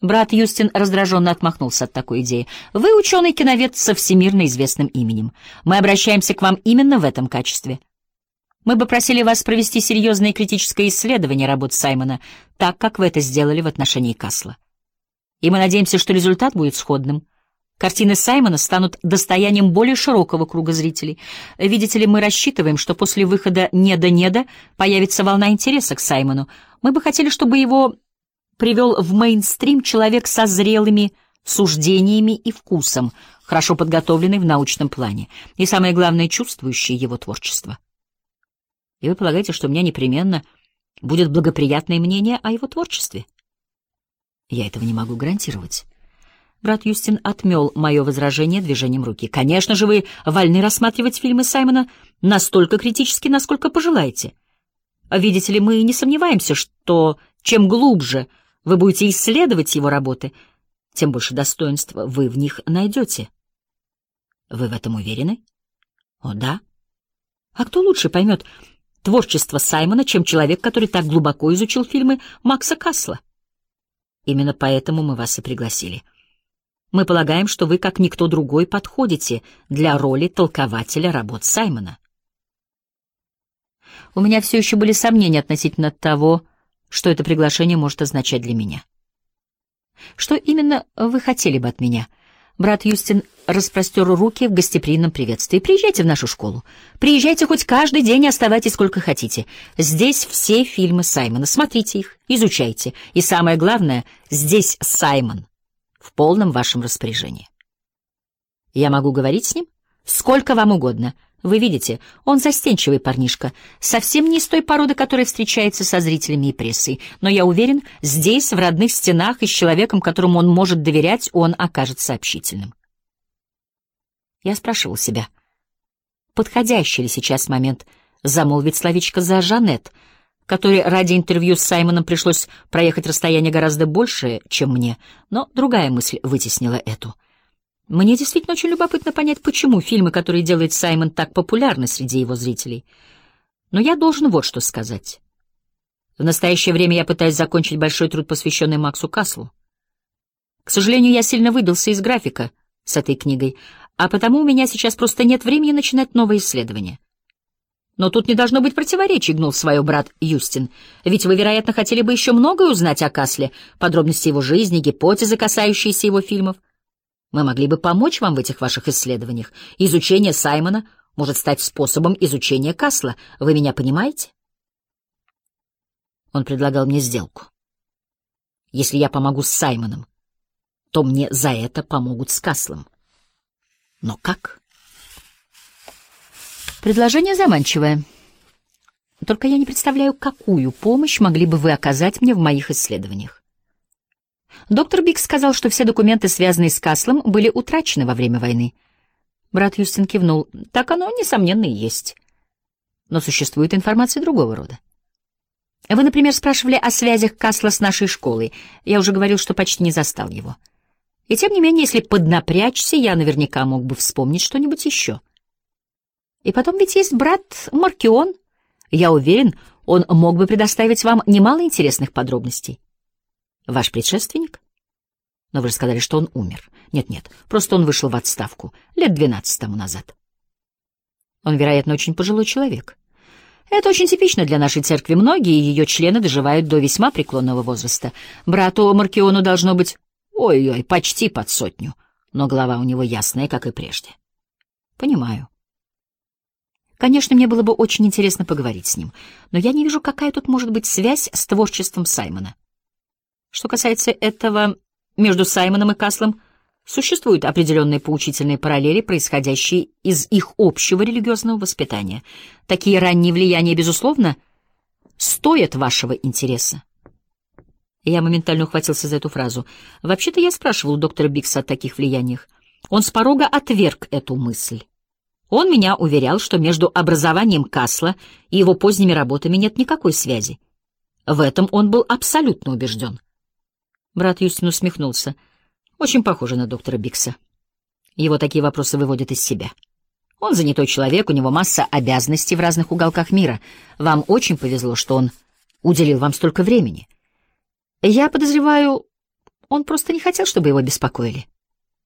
Брат Юстин раздраженно отмахнулся от такой идеи. «Вы ученый-киновед со всемирно известным именем. Мы обращаемся к вам именно в этом качестве. Мы бы просили вас провести серьезное и критическое исследование работ Саймона, так, как вы это сделали в отношении Касла. И мы надеемся, что результат будет сходным. Картины Саймона станут достоянием более широкого круга зрителей. Видите ли, мы рассчитываем, что после выхода «Неда-Неда» появится волна интереса к Саймону. Мы бы хотели, чтобы его привел в мейнстрим человек со зрелыми суждениями и вкусом, хорошо подготовленный в научном плане, и, самое главное, чувствующий его творчество. И вы полагаете, что у меня непременно будет благоприятное мнение о его творчестве? Я этого не могу гарантировать. Брат Юстин отмел мое возражение движением руки. Конечно же, вы вольны рассматривать фильмы Саймона настолько критически, насколько пожелаете. Видите ли, мы не сомневаемся, что чем глубже вы будете исследовать его работы, тем больше достоинства вы в них найдете. Вы в этом уверены? О, да. А кто лучше поймет творчество Саймона, чем человек, который так глубоко изучил фильмы Макса Касла? Именно поэтому мы вас и пригласили. Мы полагаем, что вы, как никто другой, подходите для роли толкователя работ Саймона. У меня все еще были сомнения относительно того, что это приглашение может означать для меня. Что именно вы хотели бы от меня? Брат Юстин распростер руки в гостеприимном приветствии. Приезжайте в нашу школу. Приезжайте хоть каждый день и оставайтесь сколько хотите. Здесь все фильмы Саймона. Смотрите их, изучайте. И самое главное, здесь Саймон в полном вашем распоряжении. Я могу говорить с ним сколько вам угодно. Вы видите, он застенчивый парнишка, совсем не из той породы, которая встречается со зрителями и прессой. Но я уверен, здесь, в родных стенах, и с человеком, которому он может доверять, он окажется общительным. Я спрашивал себя, подходящий ли сейчас момент замолвить словечко за Жанет, которой ради интервью с Саймоном пришлось проехать расстояние гораздо большее, чем мне, но другая мысль вытеснила эту. Мне действительно очень любопытно понять, почему фильмы, которые делает Саймон, так популярны среди его зрителей. Но я должен вот что сказать. В настоящее время я пытаюсь закончить большой труд, посвященный Максу Каслу. К сожалению, я сильно выбился из графика с этой книгой, а потому у меня сейчас просто нет времени начинать новые исследования. Но тут не должно быть противоречий, гнул свое брат Юстин. Ведь вы, вероятно, хотели бы еще многое узнать о Касле, подробности его жизни, гипотезы, касающиеся его фильмов. Мы могли бы помочь вам в этих ваших исследованиях. Изучение Саймона может стать способом изучения Касла. Вы меня понимаете? Он предлагал мне сделку. Если я помогу с Саймоном, то мне за это помогут с Каслом. Но как? Предложение заманчивое. Только я не представляю, какую помощь могли бы вы оказать мне в моих исследованиях. Доктор Бикс сказал, что все документы, связанные с Каслом, были утрачены во время войны. Брат Юстин кивнул. Так оно, несомненно, и есть. Но существует информация другого рода. Вы, например, спрашивали о связях Касла с нашей школой. Я уже говорил, что почти не застал его. И тем не менее, если поднапрячься, я наверняка мог бы вспомнить что-нибудь еще. И потом ведь есть брат Маркион. Я уверен, он мог бы предоставить вам немало интересных подробностей. Ваш предшественник? Но вы же сказали, что он умер. Нет, просто он вышел в отставку лет 12 тому назад. Он, вероятно, очень пожилой человек. Это очень типично для нашей церкви. Многие ее члены доживают до весьма преклонного возраста. Брату Маркиону должно быть, ой-ой, почти под 100, но голова у него ясная, как и прежде. Понимаю. Конечно, мне было бы очень интересно поговорить с ним, но я не вижу, какая тут может быть связь с творчеством Саймона. Что касается этого, между Саймоном и Каслом существуют определенные поучительные параллели, происходящие из их общего религиозного воспитания. Такие ранние влияния, безусловно, стоят вашего интереса. Я моментально ухватился за эту фразу. Вообще-то я спрашивал у доктора Бикса о таких влияниях. Он с порога отверг эту мысль. Он меня уверял, что между образованием Касла и его поздними работами нет никакой связи. В этом он был абсолютно убежден. Брат Юстин усмехнулся. Очень похоже на доктора Бикса. Его такие вопросы выводят из себя. Он занятой человек, у него масса обязанностей в разных уголках мира. Вам очень повезло, что он уделил вам столько времени. Я подозреваю, Он просто не хотел, чтобы его беспокоили.